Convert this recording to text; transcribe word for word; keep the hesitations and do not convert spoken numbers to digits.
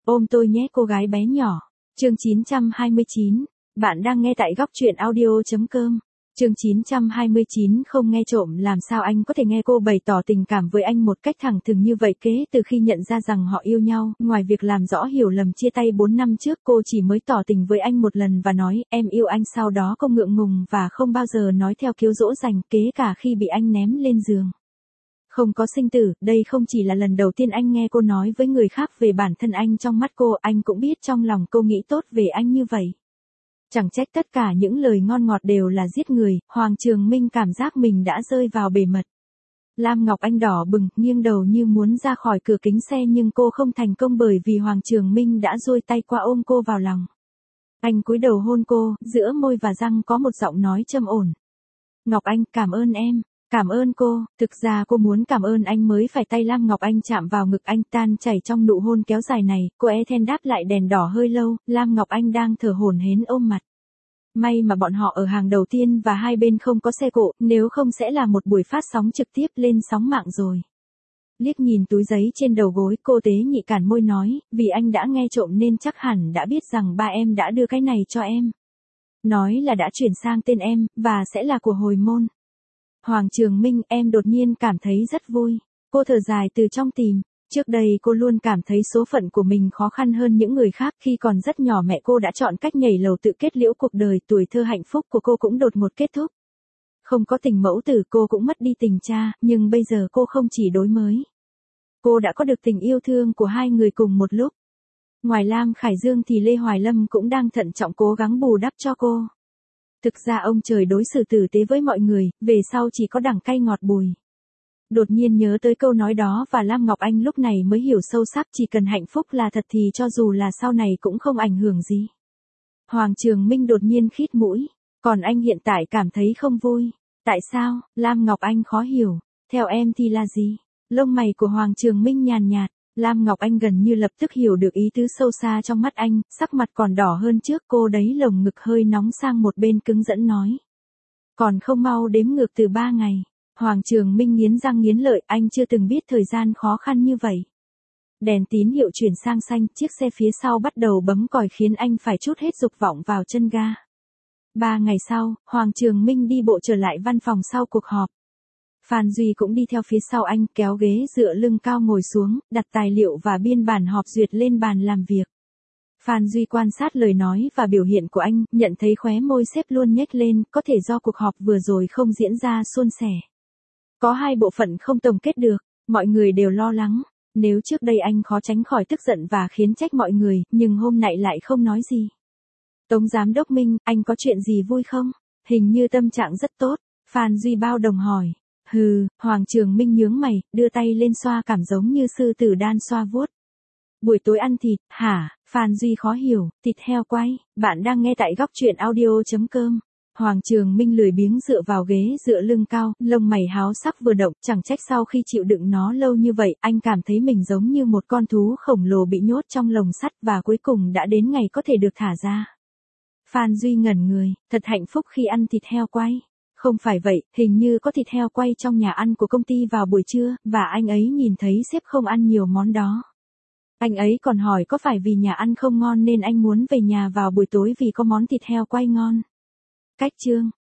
Ôm tôi nhé cô gái bé nhỏ. Chương chín trăm hai mươi chín. Bạn đang nghe tại góc truyện audio.com. Chương chín trăm hai mươi chín. Không nghe trộm. Làm sao anh có thể nghe cô bày tỏ tình cảm với anh một cách thẳng thừng như vậy? Kể từ khi nhận ra rằng họ yêu nhau, ngoài việc làm rõ hiểu lầm chia tay bốn năm trước, cô chỉ mới tỏ tình với anh một lần và nói em yêu anh. Sau đó cô ngượng ngùng và không bao giờ nói theo kiểu dỗ dành, kể cả khi bị anh ném lên giường. Không có sinh tử, đây không chỉ là lần đầu tiên anh nghe cô nói với người khác về bản thân anh. Trong mắt cô, anh cũng biết trong lòng cô nghĩ tốt về anh như vậy. Chẳng trách tất cả những lời ngon ngọt đều là giết người. Hoàng Trường Minh cảm giác mình đã rơi vào bể mật. Lam Ngọc Anh đỏ bừng, nghiêng đầu như muốn ra khỏi cửa kính xe, nhưng cô không thành công bởi vì Hoàng Trường Minh đã duỗi tay qua ôm cô vào lòng. Anh cúi đầu hôn cô, giữa môi và răng có một giọng nói trầm ổn. Ngọc Anh, cảm ơn em. Cảm ơn cô. Thực ra cô muốn cảm ơn anh mới phải. Tay Lam Ngọc Anh chạm vào ngực anh, tan chảy trong nụ hôn kéo dài này. Cô é then đáp lại đèn đỏ hơi lâu. Lam Ngọc Anh đang thở hổn hển ôm mặt. May mà bọn họ ở hàng đầu tiên và hai bên không có xe cộ, nếu không sẽ là một buổi phát sóng trực tiếp lên sóng mạng rồi. Liếc nhìn túi giấy trên đầu gối, cô tế nhị cản môi nói, vì anh đã nghe trộm nên chắc hẳn đã biết rằng ba em đã đưa cái này cho em. Nói là đã chuyển sang tên em, và sẽ là của hồi môn. Hoàng Trường Minh, em đột nhiên cảm thấy rất vui. Cô thở dài từ trong tim. Trước đây cô luôn cảm thấy số phận của mình khó khăn hơn những người khác. Khi còn rất nhỏ mẹ cô đã chọn cách nhảy lầu tự kết liễu cuộc đời. Tuổi thơ hạnh phúc của cô cũng đột ngột kết thúc. Không có tình mẫu tử, cô cũng mất đi tình cha, nhưng bây giờ cô không chỉ đối mới. Cô đã có được tình yêu thương của hai người cùng một lúc. Ngoài Lam Khải Dương thì Lê Hoài Lâm cũng đang thận trọng cố gắng bù đắp cho cô. Thực ra ông trời đối xử tử tế với mọi người, về sau chỉ có đắng cay ngọt bùi. Đột nhiên nhớ tới câu nói đó và Lam Ngọc Anh lúc này mới hiểu sâu sắc, chỉ cần hạnh phúc là thật thì cho dù là sau này cũng không ảnh hưởng gì. Hoàng Trường Minh đột nhiên khít mũi, còn anh hiện tại cảm thấy không vui. Tại sao? Lam Ngọc Anh khó hiểu. Theo em thì là gì? Lông mày của Hoàng Trường Minh nhàn nhạt. Lam Ngọc Anh gần như lập tức hiểu được ý tứ sâu xa trong mắt anh, sắc mặt còn đỏ hơn trước. Cô đấy lồng ngực hơi nóng sang một bên cứng rắn nói. Còn không mau đếm ngược từ ba ngày. Hoàng Trường Minh nghiến răng nghiến lợi, anh chưa từng biết thời gian khó khăn như vậy. Đèn tín hiệu chuyển sang xanh, chiếc xe phía sau bắt đầu bấm còi khiến anh phải trút hết dục vọng vào chân ga. Ba ngày sau, Hoàng Trường Minh đi bộ trở lại văn phòng sau cuộc họp. Phan Duy cũng đi theo phía sau anh, kéo ghế dựa lưng cao ngồi xuống, đặt tài liệu và biên bản họp duyệt lên bàn làm việc. Phan Duy quan sát lời nói và biểu hiện của anh, nhận thấy khóe môi sếp luôn nhếch lên, có thể do cuộc họp vừa rồi không diễn ra suôn sẻ. Có hai bộ phận không tổng kết được, mọi người đều lo lắng. Nếu trước đây anh khó tránh khỏi tức giận và khiến trách mọi người, nhưng hôm nay lại không nói gì. Tống Giám đốc Minh, anh có chuyện gì vui không? Hình như tâm trạng rất tốt. Phan Duy bao đồng hỏi. Hừ, Hoàng Trường Minh nhướng mày, đưa tay lên xoa cảm giống như sư tử đan xoa vuốt. Buổi tối ăn thịt, hả? Phan Duy khó hiểu, thịt heo quay. Bạn đang nghe tại góc truyện audio.com. Hoàng Trường Minh lười biếng dựa vào ghế dựa lưng cao, lông mày háo sắc vừa động, chẳng trách sau khi chịu đựng nó lâu như vậy, anh cảm thấy mình giống như một con thú khổng lồ bị nhốt trong lồng sắt và cuối cùng đã đến ngày có thể được thả ra. Phan Duy ngẩn người, thật hạnh phúc khi ăn thịt heo quay. Không phải vậy, hình như có thịt heo quay trong nhà ăn của công ty vào buổi trưa, và anh ấy nhìn thấy sếp không ăn nhiều món đó. Anh ấy còn hỏi có phải vì nhà ăn không ngon nên anh muốn về nhà vào buổi tối vì có món thịt heo quay ngon. Cách chương